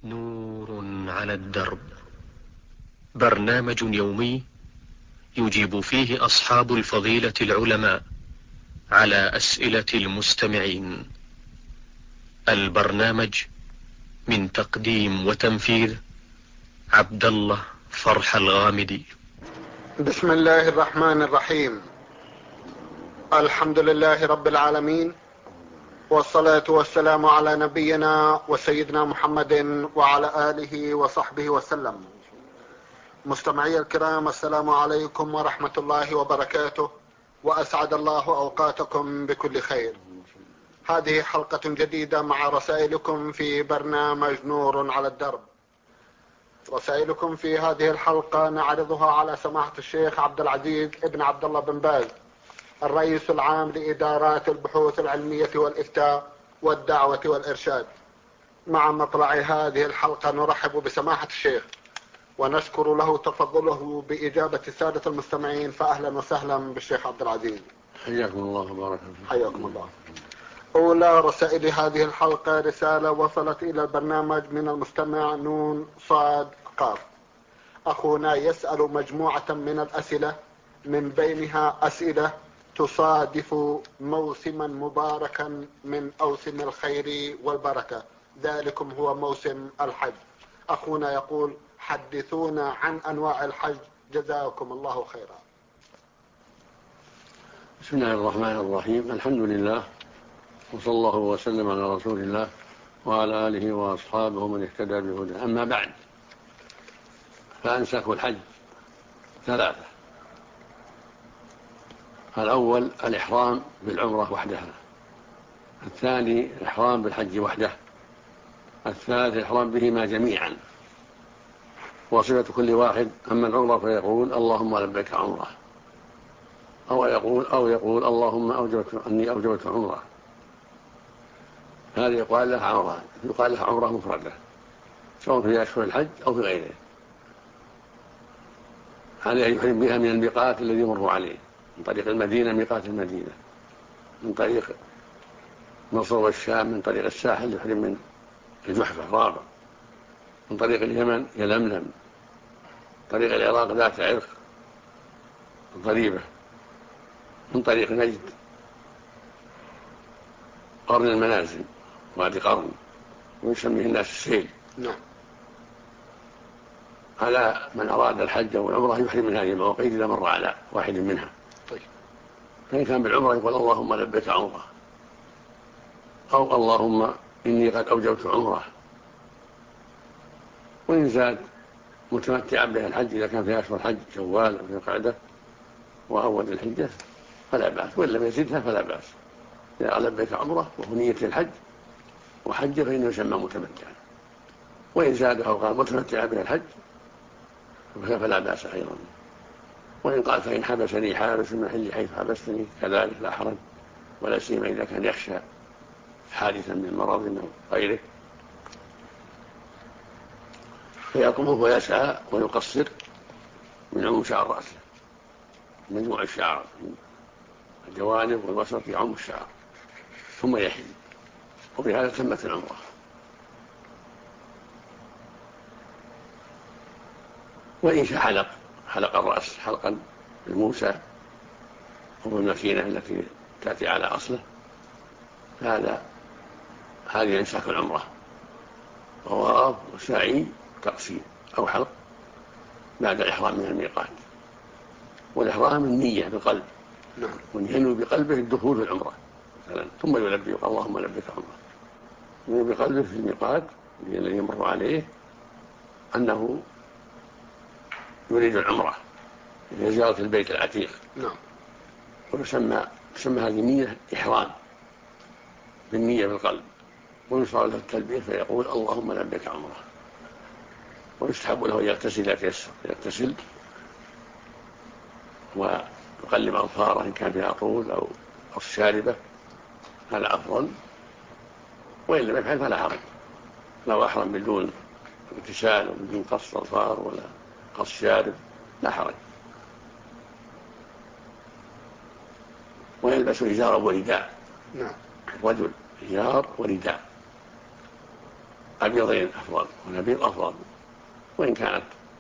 نور على الدرب، برنامج يومي يجيب فيه أصحاب الفضيلة العلماء على أسئلة المستمعين. البرنامج من تقديم وتنفيذ عبد الله فرح الغامدي. بسم الله الرحمن الرحيم. الحمد لله رب العالمين، والصلاة والسلام على نبينا وسيدنا محمد وعلى آله وصحبه وسلم. مستمعي الكرام، السلام عليكم ورحمة الله وبركاته، وأسعد الله أوقاتكم بكل خير. هذه حلقة جديدة مع رسائلكم في برنامج نور على الدرب. رسائلكم في هذه الحلقة نعرضها على سماحة الشيخ عبد العزيز ابن عبد الله بن باز، الرئيس العام لإدارات البحوث العلمية والإفتاء والدعوة والإرشاد. مع مطلع هذه الحلقة نرحب بسماحة الشيخ ونشكر له تفضله بإجابة السادة المستمعين، فأهلا وسهلا بالشيخ عبد العزيز. حياكم الله وبارك فيكم. حياكم الله. أولى رسائل هذه الحلقة رسالة وصلت إلى البرنامج من المستمع نون صاد قاف. أخونا يسأل مجموعة من الأسئلة، من بينها أسئلة تصادف موسما مباركا من أوسم الخير والبركة، ذلكم هو موسم الحج. أخونا يقول: حدثونا عن أنواع الحج، جزاكم الله خيرا. بسم الله الرحمن الرحيم. الحمد لله، وصلى الله وسلم على رسول الله وعلى آله وأصحابه من اهتدى بهداه. أما بعد، فأنسك الحج ثلاثة: الأول الإحرام بالعمرة وحدها، الثاني الإحرام بالحج وحده، الثالث الإحرام بهما جميعا. وصفة كل واحد: أما العمرة فيقول اللهم لبيك عمرة، أو يقول اللهم أني أوجبت عمرة. هذه يقال لها عمرة مفردة، سواء في أشهر الحج أو في غيره. عليه يحرم بها من الميقات الذي يمر عليه، من طريق المدينة ميقات المدينة، من طريق مصر والشام من طريق الساحل يحرم من الجحفة رابع، من طريق اليمن يلملم، من طريق العراق ذات عرق ضريبة، من طريق نجد قرن المنازل وادي قرن، ويسميه الناس السيل. على من أراد الحج أو العمرة يحرم من هذه المواقيت إذا مر على واحد منها. فإن كان بالعمرة يقول اللهم لبيك عمرة، أو اللهم إني قد أوجبت عمرة. وإن زاد متمتعا بها الحج إذا كان في أشهر الحج شوال أو ذي القعدة وأول الحجة فلا بأس، وإن لم يزدها فلا بأس. إذا لبيك عمرة وهو نية الحج وحج فإنه يسمى متمتعا. وإن زادها وقال متمتعا بها الحج فلا بأس أيضا. وإن قال فإن حبسني حابس من محل حيث حبستني كذلك لا حرج، ولا سيما إذا كان يخشى حادثا من مرض أو غيره، فيقوم ويسعى ويقصر من عموم شعر رأسه، مجموع الشعر الجوانب والوسط يعم الشعر، ثم يحل، وبهذا تمت العمرة. وإن شاء حلق الرأس حلقا بالموسى أو بالمكينة التي تأتي على أصله، هذه إمساك العمرة. طواف وسعي تقصير أو حلق بعد الإحرام من الميقات. والإحرام النية بالقلب، وينوي بقلبه الدخول في العمرة مثلا، ثم يلبي اللهم لبيك عمرة، ينوي بقلبه في الميقات الذي يمر عليه أنه يريد العمرة لزيارة البيت العتيق. ويسمى هذه النية إحرام بالنية بالقلب، ويشرع له التلبية فيقول اللهم لبيك عمرة. ويستحب له أن يغتسل إذا تيسر، يغتسل ويقلم أظفاره إن كان فيها طول أو الشاربة، هذا أفضل. وإن لم يفعل فلا حرج، لو أحرم بدون اغتسال وبدون قص أظفار ولا قص شارب لا حرج. ويلبس إزارا ورداء، الرجل إزار ورداء. الأبيضين أفضل والأبيض أفضل، وإن كانت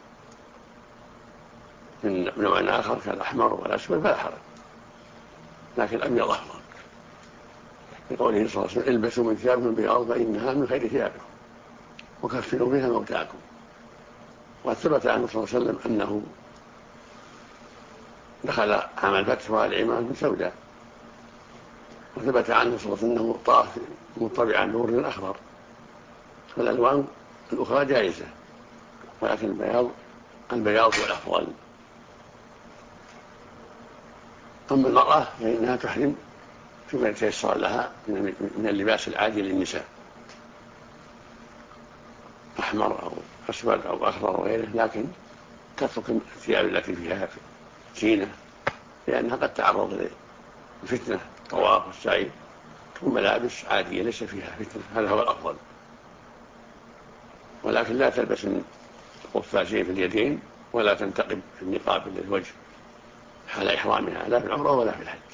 من نوع آخر كالأحمر والأسود فلا حرج، لكن الأبيض أفضل، لقوله صلى الله عليه وسلم: البسوا من ثيابكم بياض فإنها من خير ثيابكم وكفنوا بها موتاكم. وقد ثبت عنه صلى الله عليه وسلم أنه دخل عام الفتح وآل عمران بسوداء، وثبت عنه صلى الله عليه وسلم أنه طاف مطبعا نور أخضر، فالألوان الأخرى جائزة، ولكن البياض هو الأفضل. أما المرأة فإنها تحرم فيما يتيسر لها من اللباس العادي للنساء، أحمر أو أسود أو أخضر وغيره، لكن تترك الثياب التي فيها زينة، لأنها قد تعرض لفتنة طواف والسعي، تكون ملابس عادية ليس فيها فتنة، هذا هو الأفضل. ولكن لا تلبس قفازين في اليدين، ولا تنتقب في النقاب للوجه حال إحرامها، لا في العمرة ولا في الحج.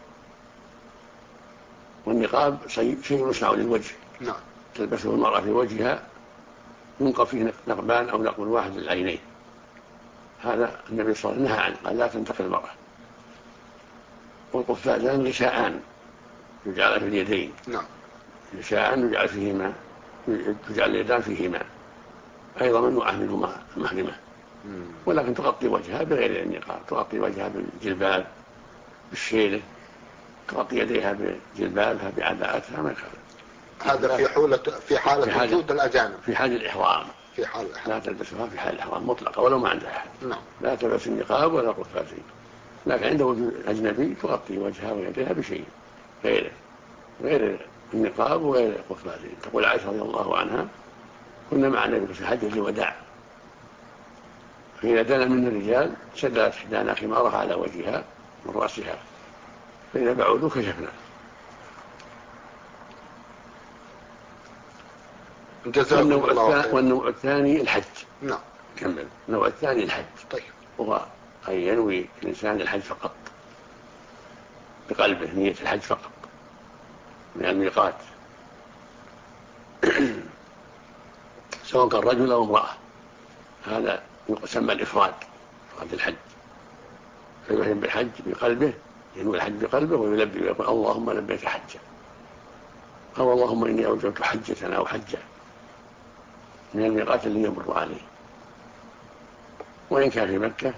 والنقاب شيء يصنع للوجه، تلبسه المرأة في وجهها، ينقب فيه نقبان أو نقب واحد للعينين، هذا النبي صلى الله عليه وسلم نهى عنه، قال لا تنتقل المرأة. والقفازان غشاءان يجعل في اليدين، غشاءان يجعل فيهما، تجعل اليدان فيهما، أيضا ممنوعة منهما محرمة، ولكن تغطي وجهها بغير النقاب، تغطي وجهها بالجلباب بالشيله، تغطي يديها بجلبابها بعباءتها، ما يخالف. هذا في حالة وجود الأجانب، في حال الإحرام، لا تلبسها في حال الإحرام مطلقة ولو ما عندها أحد، لا تلبس النقاب ولا قفازين، لكن عند وجود الأجنبي تغطي وجهها ويديها بشيء غير النقاب وغير القفازين. تقول عائشة رضي الله عنها: كنا مع النبي في حجة الوداع، فإذا دنا من الرجال سدلت إحدانا خمارها على وجهها من رأسها، فإذا بعودوا كشفنا. والنوع الثاني الحج. كمل. النوع الثاني الحج، هو أن ينوي الإنسان الحج فقط بقلبه، نية الحج فقط من الميقات، سواء كان رجل أو امرأة، هذا يسمى الإفراد، إفراد الحج، فيحرم بالحج بقلبه، ينوي الحج بقلبه ويلبي ويقول: اللهم لبيك حجا، أو اللهم إني أوجبت حجة أو حجة من الميقات اللي يمر عليه. وإن كان في مكة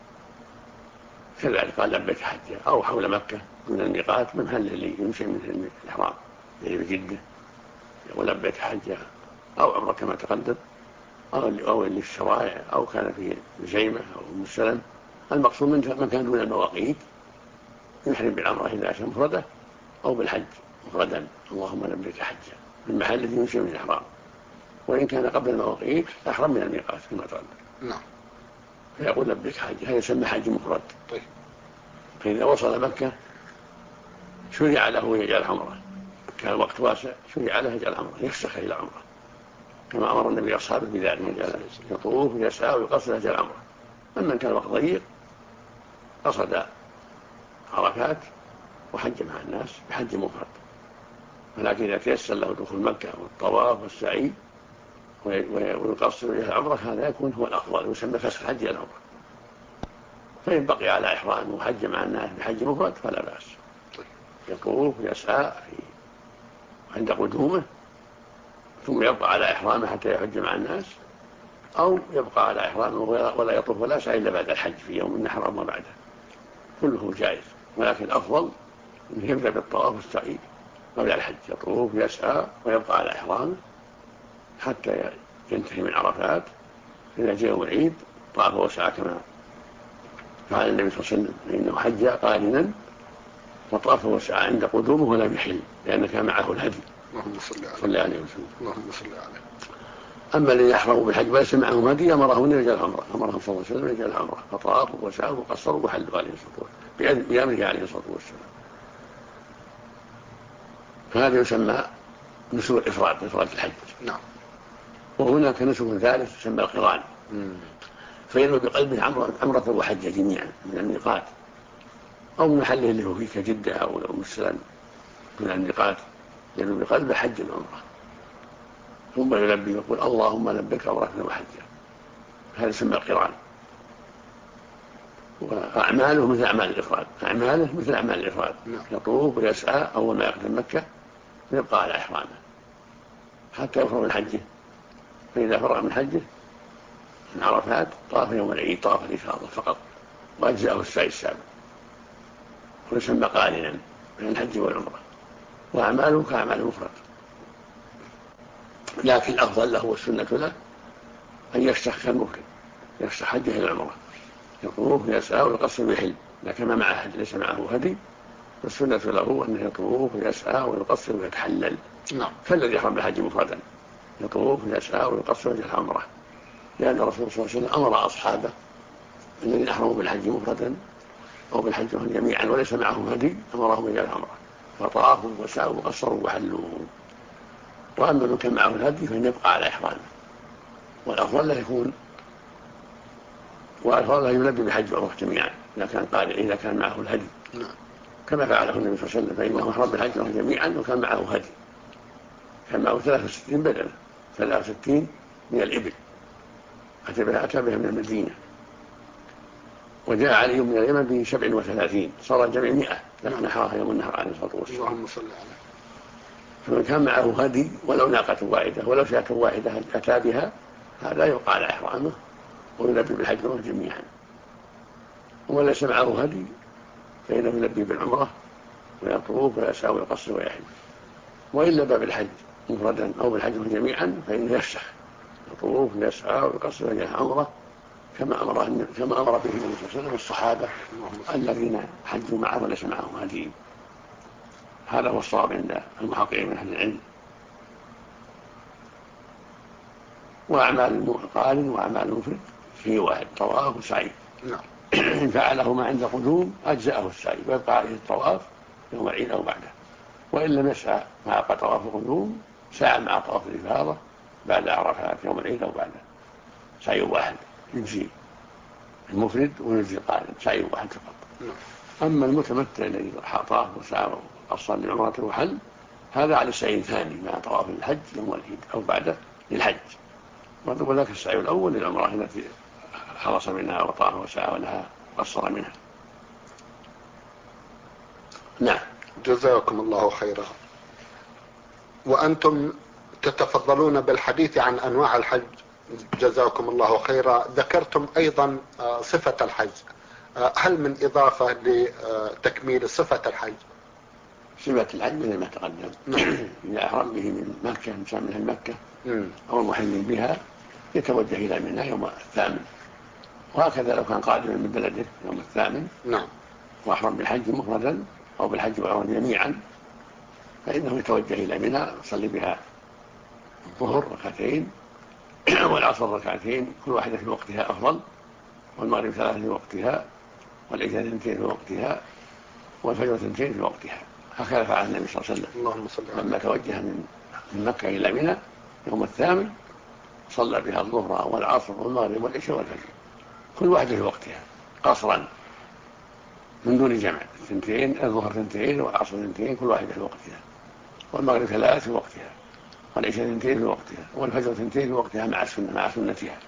كذلك قال لبيك حجة، أو حول مكة من الميقات من محل اللي يمشي من الإحرام اللي بجدة يقول لبيك حجة، أو عمره كما تقدم، أو اللي في الشوارع، أو كان في جيمة أو مسلم. المقصود من كان دون المواقيت يحرم بالعمرة إذا أتى مفردة، أو بالحج مفردا: اللهم لبيك حجة، من محل الذي يمشي من الإحرام. وإن كان قبل المواقيت أحرم من الميقات كما تقدم، فيقول لبيك حجة، هذا يسمى حج مفرد. فإذا وصل مكة شرع له يجعل عمره، كان الوقت واسع شرع له يجعل عمره، يفسخ إلى عمره كما أمر النبي أصحابه بذلك، يطوف ويسعى ويقصر يجعل عمره. أما كان الوقت ضيق قصد عرفات وحج مع الناس بحج مفرد. ولكن إذا تيسر له دخول مكة والطواف والسعي ويقصر إلى العمرة، هذا يكون هو الأفضل، ويسمى فسخ الحج إلى العمرة. فإن بقي على إحرام وحج مع الناس بحج مفرد فلا بأس، يطوف ويسعى عند قدومه، ثم يبقى على إحرامه حتى يحج مع الناس، أو يبقى على إحرامه ولا يطوف ولا سعي إلا بعد الحج في يوم النحر وما بعده، كله جائز. ولكن الأفضل أن يبدأ بالطواف والسعي قبل الحج، يطوف ويسعى ويبقى على إحرامه حتى ينتهي من عرفات. إذا جاء يوم العيد طاف وسعى كما فعل النبي صلى الله عليه وسلم، فإنه حج قارنا وطاف وسعى عند قدومه ولم يحل، لأن كان معه الهدي. اللهم صل عليه وسلم. اللهم صل عليه. أما الذين يحرموا بالحج وليس معهم هدي أمرهم أن يجعل عمره، أمرهم صلى الله عليه وسلم يجعل عمره، فطافوا وسعوا وقصروا وحلوا عليه الصلاة والسلام بأمره عليه الصلاة والسلام. فهذا يسمى نسك الإفراد، إفراد الحج. وهناك نسك ثالث يسمى القران، فينوي بقلبه عمرة وحجة جميعا من الميقات، أو من محله اللي هو فيه كجدة أو مسلم من الميقات، ينوي بقلبه حج العمرة. ثم يلبي يقول اللهم لبيك عمرة وحجة، هذا يسمى القران. وأعماله مثل أعمال الإفراد، أعماله مثل أعمال الإفراد، يطوف ويسعى أول ما يقدم مكة ويبقى على إحرامه حتى يفرغ من حجه، فإذا فرغ من حجه من عرفات طاف يوم العيد طاف الإفاضة فقط، وأجزأه السعي السابق، ويسمى قارنا بين الحج والعمرة، وأعماله كأعمال المفرد. لكن الأفضل له والسنة له أن يفسخ كالمفرد، يفسخ حجه إلى العمرة، يطوف ويسعى ويقصر ويحل، لكن ما معه هدي، ليس معه هدي، والسنة له أنه يطوف ويسعى ويقصر ويتحلل كالذي يحرم بالحج مفردا، يطوف ويسعى ويقصر ويجعل عمره، لأن الرسول صلى الله عليه وسلم أمر أصحابه الذين أحرموا بالحج مفردا أو بالحج جميعا وليس معهم هدي أمرهم يجعل عمره، فطافوا وسعوا وقصروا وحلوا. وأما من كان معه الهدي فإن يبقى على إحرامه، والأفضل لا يكون، والأفضل لا يلبي بحج وعمره جميعا إذا كان معه الهدي، كما فعله النبي صلى الله عليه وسلم، فإنه أحرم بالحج وعمره جميعا وكان معه هدي، كان معه 63 بدنة، 63 من الإبل أتى بها من المدينة، وجاء علي من اليمن ب37، صار الجميع 100 لما نحرها يوم النهر عليه الصلاة والسلام. اللهم صل عليه. فمن كان معه هدي ولو ناقة واحدة ولو شاة واحدة أتى بها، هذا يبقى على إحرامه ويلبي بالحج وعمره جميعا. ومن ليس معه هدي فإنه يلبي بالعمرة ويطوف ويسعى ويقصر ويحل. وإن لبى بالحج مفردا أو بالحج جميعا فإنه يفسخ، يطوف ويسعى ويقصر ويجعل عمره كما أمر به النبي صلى الله عليه وسلم والصحابة الذين حجوا معه وليس معهم هدي. هذا هو الصواب عند المحققين من أهل العلم. وأعمال القارن وأعمال المفرد في واحد، طواف وسعي. إن فعله ما عند قدوم أجزأه السعي ويبقى عليه الطواف يوم العيد أو بعده، وإن لم يسعى مع طواف القدوم سعى مع طواف الإفاضة بعد عرفات يوم العيد أو بعده، سعي واحد يجزي المفرد ويجزي القارن، سعي واحد فقط. أما المتمتع الذي طاف وسعى وقصر لعمرة وحل هذا على السعي الثاني مع طواف الحج يوم العيد أو بعده للحج، وذاك السعي الأول للعمرة التي خلص منها وطاف وسعى ولها قصر منها. نعم. جزاكم الله خيرا. وأنتم تتفضلون بالحديث عن أنواع الحج، جزاكم الله خيرا. ذكرتم أيضا صفة الحج، هل من إضافة لتكميل صفة الحج؟ صفة الحج مثل ما تقدم. إذا أحرم به من مكة إنسان من مكة أو المحل بها يتوجه إلى منى يوم الثامن، وهكذا لو كان قادما من بلده يوم الثامن وأحرم بالحج مفردا أو بالحج والعمرة جميعا فإنه يتوجه إلى منى يصلي بها الظهر ركعتين والعصر ركعتين، كل واحدة في وقتها أفضل، والمغرب 3 في وقتها، والعشاء 2 في وقتها، والفجر 2 في وقتها. هكذا فعل النبي صلى الله عليه وسلم لما توجه من مكة إلى منى يوم الثامن صلى بها الظهر والعصر والمغرب والعشاء والفجر، كل واحدة في وقتها قصرا من دون جمع، 2 الظهر 2 والعصر 2 كل واحدة في وقتها، والمغرب 3 في وقتها، والعشاء 2 في وقتها، والفجر 2 في وقتها مع سنتها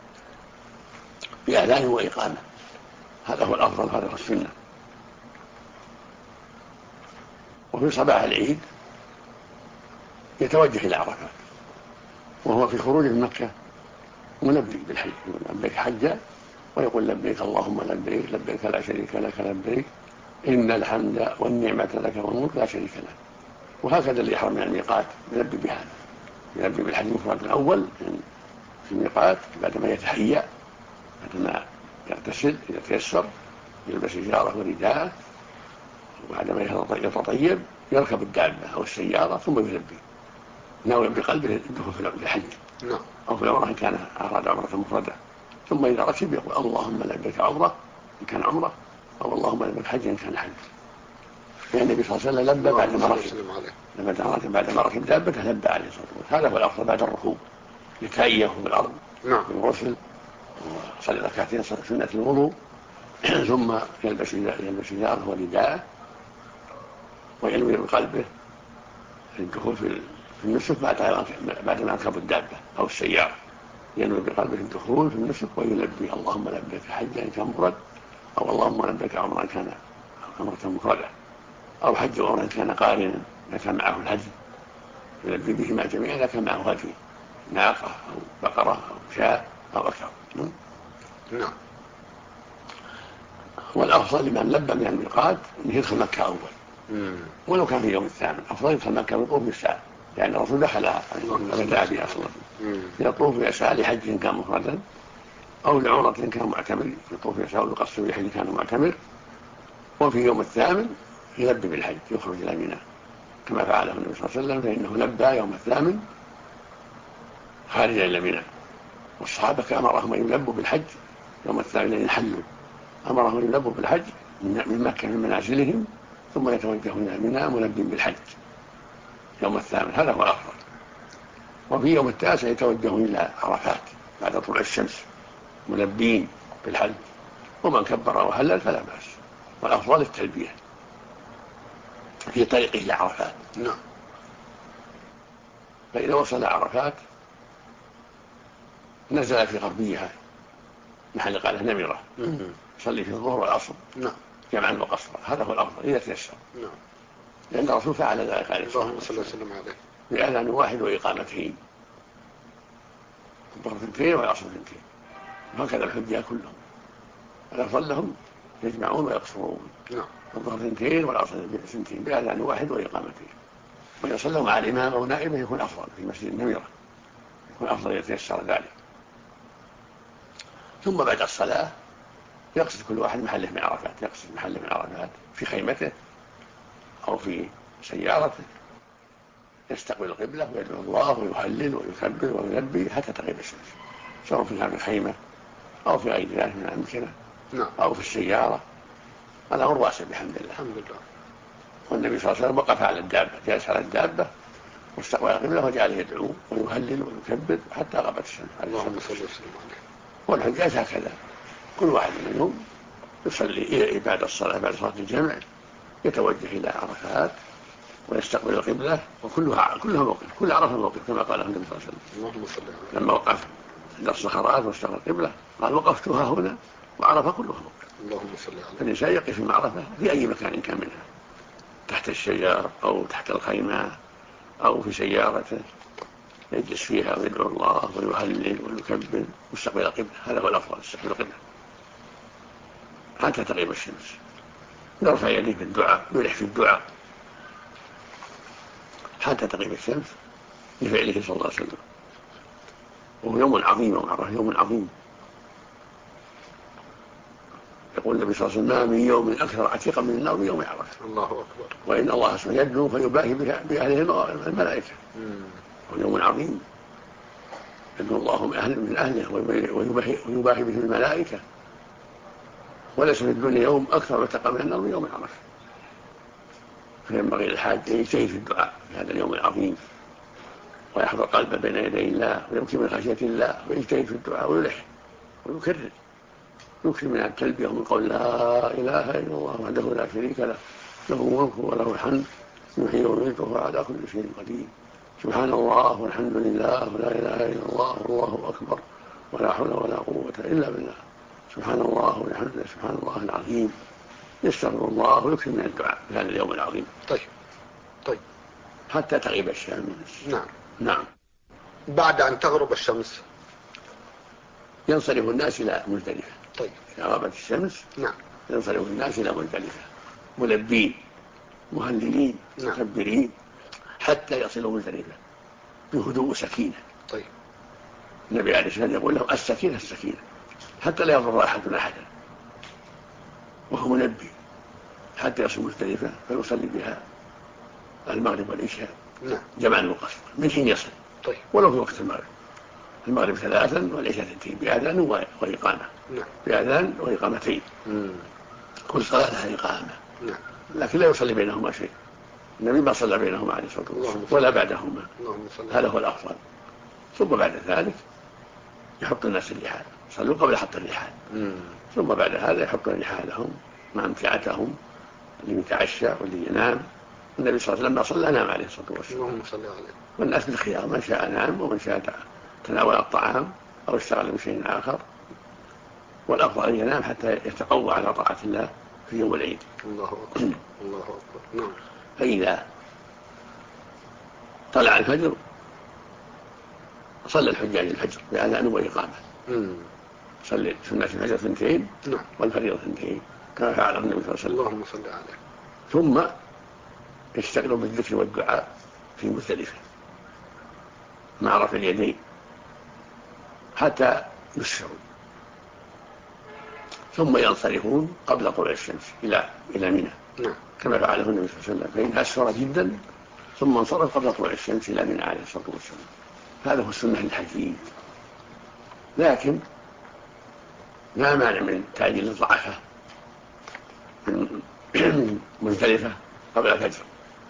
بأذان وإقامة. هذا هو الأفضل، هذا هو السنة. وفي صباح العيد يتوجه إلى عرفات وهو في خروج من مكة ملبي بالحج، يقول لبيك حجا ويقول لبيك اللهم لبيك لبيك لا شريك لك لبيك إن الحمد والنعمة لك والملك لا شريك لك. وهكذا اللي يحرم من الميقات يلبي بهذا، يلبي بالحج المفرد الأول في الميقات بعدما يتهيأ، بعدما يغتسل إذا تيسر يلبس إزاره ورداءه، وبعدما يتطيب يركب الدابة أو السيارة ثم يلبي ناوي بقلبه الدخول في الحج أو في العمرة إن كان أراد عمرة مفردة، ثم إذا ركب يقول اللهم لبيك عمرة إن كان عمرة أو اللهم لبيك حج إن كان حج. يعني النبي صلى الله عليه وسلم لبى بعد ما ركب دابته لبى عليه الصلاة والسلام. هذا هو الأفضل بعد الركوب يتأيه في الأرض بالغسل وصلي ركعتين سنة الوضوء ثم يلبس إزاره ورداءه وينوي بقلبه الدخول في في النسك بعد ما يركب الدابة أو السيارة، ينوي بقلبه الدخول في النسك ويلبي اللهم لبيك حجا كان مرد، أو اللهم لبيك عمرا كان عمرة مفردة، أو حج عمرا كان قارنا إذا كان معه الهدي، يلبي بهما جميعا إذا كان معه هدي، ناقة أو بقرة أو شاة أو أكثر. نعم. والأفضل لمن لبى من الميقات أنه يدخل مكة أول، ولو كان في يوم الثامن أفضل يدخل مكة ويطوف بالساعة، لأن الرسول دخلها بدأ بها أصلا، يطوف يسعى لحج كان مفردا أو لعمرة كان معتمر، يطوف يسعى ويقصر لحج كان معتمر، وفي يوم الثامن يلبي بالحج يخرج إلى منى كما فعله النبي صلى الله عليه وسلم، فإنه لبى يوم الثامن خارجا إلى منى، والصحابة أمرهم أن يلبوا بالحج يوم الثامن يحلوا، أمرهم أن يلبوا بالحج من مكة من منازلهم ثم يتوجهون إلى منى ملبين بالحج يوم الثامن، هذا هو الأفضل. وفي يوم التاسع يتوجهون إلى عرفات بعد طلوع الشمس ملبين بالحج، ومن كبر وهلل فلا بأس، والأفضل التلبية في طريقه إلى عرفات. نعم. فإذا وصل عرفات نزل في غربيها محل قاله نمرة، صلي في الظهر والعصر جمعا وقصرا، هذا هو الأفضل إذا تيسر، لأن الرسول فعل ذلك عليه الصلاة والسلام بأذان واحد وإقامتين، الظهر 2 والعصر 2، وهكذا الحجاج كلهم الأفضل لهم يجمعون ويقصرون، الظهر 2 والعصر 2 بأذان واحد وإقامتين، وإذا صلوا مع الإمام أو نائبه يكون أفضل في مسجد النمرة، يكون أفضل يتيسر ذلك. ثم بعد الصلاة يقصد كل واحد محله من عرفات، يقصد محله من عرفات في خيمته أو في سيارته، يستقبل القبلة ويدعو الله ويهلل ويكبر ويلبي حتى تغيب الشمس، سواء في هذه الخيمة أو في غير ذلك من الأمكنة أو في السيارة، هذا هو الواسع بحمد الله. الحمد لله. والنبي صلى الله عليه وسلم وقف على الدابة، جالس على الدابة واستقبل القبلة وجعل يدعو ويهلل ويكبر حتى غابت الشمس. اللهم صل وسلم عليه. والحجاج هكذا، كل واحد منهم يصلي بعد الصلاة بعد صلاة الجمع يتوجه إلى عرفات ويستقبل القبلة، وكلها موقف، كل عرفة موقف كما قال النبي صلى الله عليه وسلم. اللهم صل عليه. لما وقف عند الصخرات واستقبل القبلة قال وقفتها هنا، وعرفة كلها موقف. اللهم صل عليه. فالإنسان يقف في عرفة في أي مكان كان منها، تحت الشجر أو تحت الخيمة أو في سيارته، يجلس فيها ويدعو الله ويهلل ويكبر ويستقبل القبلة، هذا هو الأفضل، يستقبل القبلة حتى تغيب الشمس، يرفع يديه في الدعاء، يلح في الدعاء حتى تغيب الشمس لفعله صلى الله عليه وسلم. وهو يوم عظيم، وعرفه يوم عظيم. يقول النبي صلى الله عليه وسلم: ما من يوم أكثر عتيقا من النار من يوم عرفة. الله أكبر. وإن الله سيدنو فيباهي بأهله الملائكة. هو يوم عظيم، يدنو الله من أهله ويباهي به الملائكة، وليس في الدنيا يوم أكثر عتيقا من النار من يوم عرفة. فينبغي للحاج أن يجتهد في الدعاء في هذا اليوم العظيم، ويحضر قلبه بين يدي الله ويبكي من خشية الله، ويجتهد في الدعاء ويلح ويكرر، يكثر من التلبية ومن قول لا إله إلا الله وحده لا شريك له، له الملك وله الحمد يحيي ويميت وهو على كل شيء قدير، سبحان الله والحمد لله ولا إله إلا الله والله أكبر ولا حول ولا قوة إلا بالله، سبحان الله وبحمده سبحان الله العظيم، يستغفر الله ويكثر من الدعاء في هذا اليوم العظيم. طيب. حتى تغيب الشمس. نعم. بعد أن تغرب الشمس ينصرف الناس إلى مزدلفة. طيب. إذا غابت الشمس ينصرف الناس إلى مزدلفة ملبين مهللين مكبرين حتى يصلوا مزدلفة بهدوء وسكينة. طيب. النبي عليه الصلاة والسلام يقول لهم: السكينة السكينة، حتى لا يضر أحد أحدا، وهو منبه حتى يصل مزدلفة فيصلي بها المغرب والعشاء جمعا وقصرا من حين يصل. طيب. ولو في وقت المغرب 3 والعشاء 2 بأذان وإقامة. بأذان وإقامتين. كل صلاة لها إقامة. لكن لا يصلي بينهما شيء، النبي ما صلى بينهما عليه الصلاة والسلام ولا بعدهما، هذا هو الأفضل. ثم بعد ذلك يحط الناس الرحال، صلوا قبل حط الرحال، ثم بعد هذا يحط رحالهم مع امتعتهم، اللي يتعشى واللي ينام النبي صلى الله عليه وسلم صلى نام عليه الصلاة والسلام. اللهم صل عليه. والناس بالخيار، من شاء نام ومن شاء تناول الطعام أو اشتغل بشيء آخر، والأفضل أن ينام حتى يتقوى على طاعة الله في يوم العيد. الله أكبر. الله أكبر. نعم. فإذا طلع الفجر صلى الحجاج الفجر بأذان وإقامة. صلي سنة الفجر 2 والفريضة 2 كما فعل النبي صلى الله عليه وسلم. اللهم صل عليه. ثم يشتغلوا بالذكر والدعاء في مزدلفة مع رفع اليدين حتى يسفروا، ثم ينصرفون قبل طلوع الشمس إلى منى كما فعله النبي صلى الله عليه وسلم، فإن أسفر جدا ثم انصرف قبل طلوع الشمس إلى منى عليه الصلاة والسلام. هذا هو السنة الحجية. لكن لا مانع من تعجيل الضعفة من مزدلفة قبل الفجر.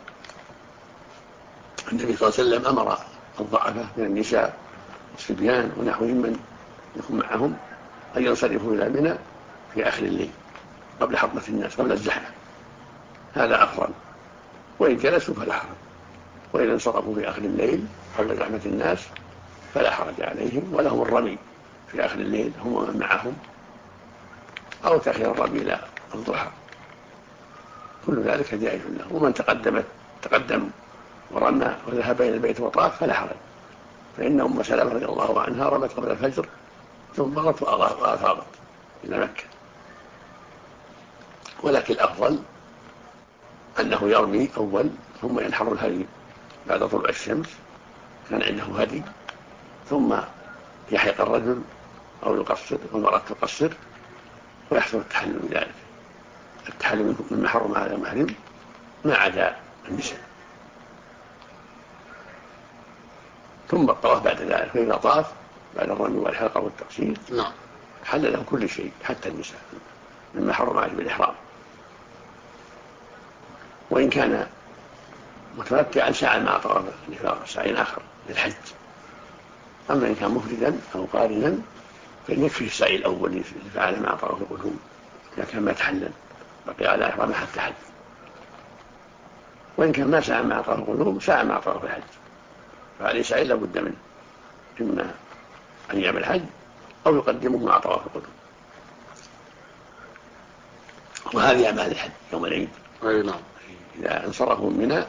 النبي صلى الله عليه وسلم أمر الضعفة من النساء والصبيان ونحوهم من يكون معهم أن ينصرفوا إلى منى في آخر الليل قبل حضرة الناس، قبل الزحمة، هذا أفضل. وإن جلسوا فلا حرج، وإن انصرفوا في آخر الليل قبل زحمة الناس فلا حرج عليهم، ولهم الرمي في آخر الليل هم ومن معهم، أو تأخير الرمي إلى الضحى، كل ذلك جائز له. ومن تقدم ورمى وذهب إلى البيت وطاف فلا حرج، فإن أم سلمة رضي الله عنها رمت قبل الفجر ثم مرت وأفاضت إلى مكة. ولكن الأفضل أنه يرمي أول ثم ينحر الهدي بعد طلوع الشمس، كان عنده هدي، ثم يحلق الرجل أو يقصر والمرأة تقصر، ويحصل التحلل بذلك، التحلل مما حرم على المحرم ما عدا النساء. ثم الطواف بعد ذلك، فإذا طاف بعد الرمي والحلقة والتقصير حل له كل شيء حتى النساء مما حرم عليه بالإحرام. وإن كان متمتعا سعى مع طواف الإفاضة سعي آخر للحج. أما إن كان مفردا أو قارنا فيكفي السعي الأول اللي فعل مع طواف القدوم إذا كان ما تحلل بقي على إحرامه حتى حج. وإن كان ما سعى مع طواف القدوم سعى مع طواف الحج، فعليه سعي لا بد منه، إما أن يعمل حج أو يقدمه مع طواف القدوم. وهذه أعمال الحج يوم العيد. إذا انصرفوا منها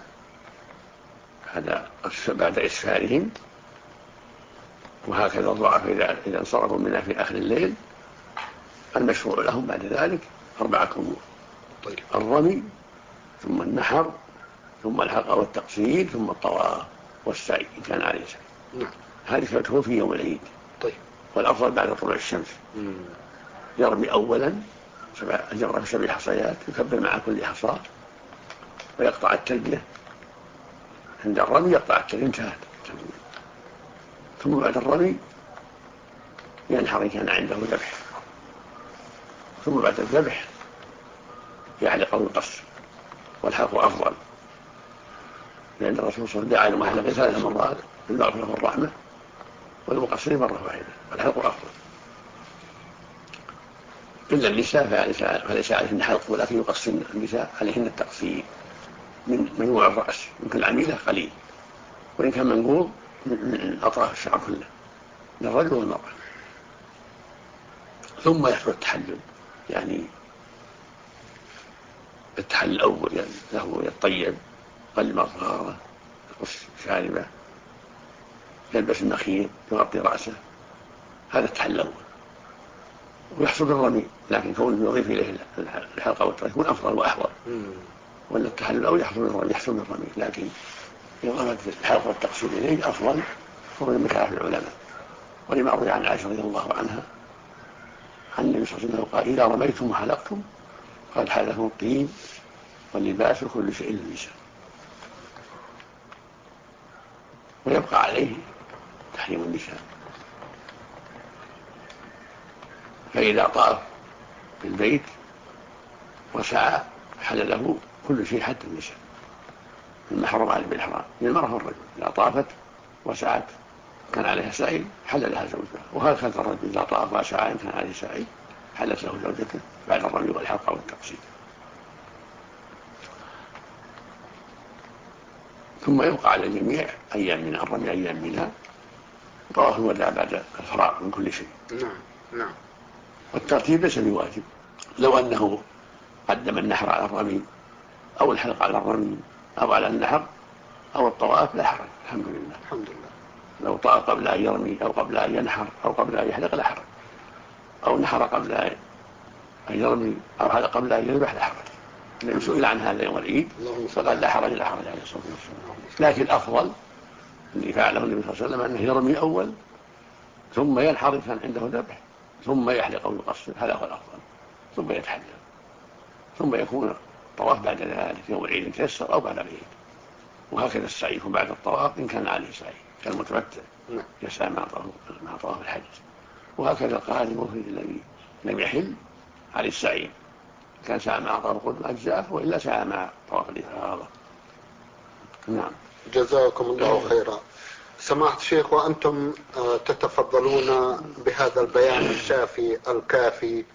بعد إسفارهم، وهكذا الضعف إذا انصرفوا منها في آخر الليل، المشروع لهم بعد ذلك 4 أمور: الرمي، ثم النحر، ثم الحلقة والتقصير، ثم الطواف والسعي إن كان عليه سعي. هذه فاته في يوم العيد. والأفضل بعد طلوع الشمس يرمي أولا أجره 7 حصيات، يكبر مع كل حصاة ويقطع التلبية. عند الرمي يقطع التلبية، انتهت. ثم بعد الرمي ينحر إن كان عنده ذبح، ثم بعد الذبح يحلق أو يقصر، والحلق أفضل، لأن الرسول صلى الله عليه وسلم دعا للمحلق 3 مرات بالمغفرة والرحمة، والمقصر مرة واحدة، والحلق أفضل. إلا النساء فليس عليهن حلق، ولكن يقصرن النساء عليهن التقصير من منوع الرأس، يمكن العميلة قليل، وإن كان منقوض من أطراف الشعر كله للرجل والمرأة. ثم يحصل التحلل، يعني التحلل الأول يعني له يطيب، يقلم أظهاره، يقص شاربه، يلبس النخيل، يغطي رأسه، هذا التحلل الأول. ويحصل بالرمي، لكن كونه يضيف إليه الحلقة والتقصير يكون أفضل وأحوط. ولا التحلل الأول يحصل بالرمي، لكن إضافة الحلقة والتقصير إليه أفضل، هو من خلاف العلماء. ولما روي عن عائشة رضي الله عنها عن النبي صلى الله عليه وسلم قال: إذا رميتم وحلقتم قد حلكم الطيب واللباس وكل شيء للنساء. ويبقى عليه تحريم النساء. فإذا طاف في البيت وسعى حل له كل شيء حتى النساء مما حرم عليه بالإحرام من المرأة والرجل. إذا طافت وسعت كان عليها سعي حل لها زوجها، وهكذا الرجل إذا طاف وسعى كان عليه سعي حلت له زوجته بعد الرمي والحلقة والتقصير. ثم يبقى على الجميع أيام من الرمي أيام منها طواف الوداع بعد الفراغ من كل شيء. نعم. والترتيب ليس بواجب، لو أنه قدم النحر على الرمي أو الحلق على الرمي أو على النحر أو الطواف لا حرج، الحمد لله. لو طاف قبل أن يرمي أو قبل أن ينحر أو قبل أن يحلق لا حرج، أو نحر قبل أن يرمي أو حلق قبل أن يذبح لا حرج. لأن سئل عن هذا يوم العيد فقال لا حرج عليه الصلاة والسلام. لكن الأفضل اللي فعله النبي صلى الله عليه وسلم أنه يرمي أول ثم ينحر كان عنده ذبح ثم يحلق أو يقصر، هذا هو الأفضل، ثم يتحلل، ثم يكون الطواف بعد ذلك يوم العيد يتيسر أو بعد العيد. وهكذا السعي بعد الطواف إن كان عليه سعي كالمتمتع يسعى مع طواف الحج، وهكذا القادم الذي لم يحل عليه السعي كان سعى مع طواف القدم أجزاءه وإلا سعى مع طواف الإفاضة. نعم. جزاكم الله خيرا. سماحة الشيخ، وأنتم تتفضلون بهذا البيان الشافي الكافي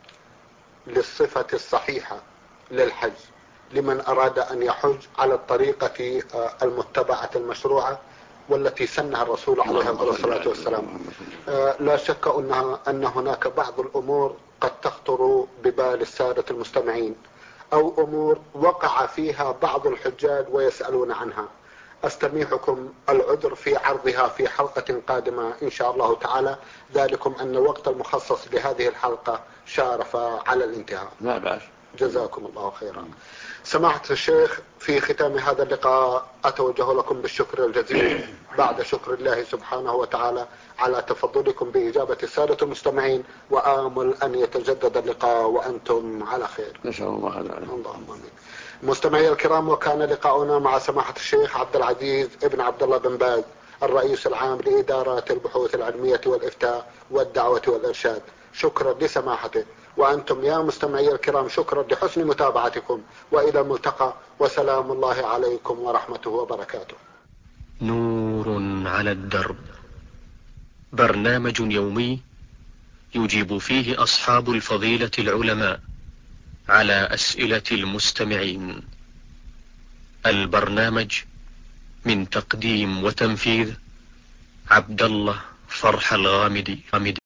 للصفة الصحيحة للحج لمن أراد أن يحج على الطريقة المتبعة المشروعة والتي سنها الرسول عليه الصلاة والسلام. لا شك أن هناك بعض الأمور قد تخطر ببال السادة المستمعين، أو أمور وقع فيها بعض الحجاج ويسألون عنها. أستميحكم العذر في عرضها في حلقة قادمة إن شاء الله تعالى، ذلكم أن الوقت المخصص لهذه الحلقة شارف على الانتهاء. لا بأس. جزاكم الله خيرا. سماحة الشيخ، في ختام هذا اللقاء أتوجه لكم بالشكر الجزيل بعد شكر الله سبحانه وتعالى على تفضلكم بإجابة السادة المستمعين، وآمل أن يتجدد اللقاء وأنتم على خير. نسأل الله هذا. اللهم آمين. مستمعي الكرام، وكان لقاؤنا مع سماحة الشيخ عبد العزيز ابن عبد الله بن باز الرئيس العام لإدارة البحوث العلمية والإفتاء والدعوة والإرشاد. شكرا لسماحته، وأنتم يا مستمعي الكرام شكرا لحسن متابعتكم، وإلى الملتقى، وسلام الله عليكم ورحمته وبركاته. نور على الدرب، برنامج يومي يجيب فيه أصحاب الفضيلة العلماء على أسئلة المستمعين. البرنامج من تقديم وتنفيذ عبد الله فرح الغامدي.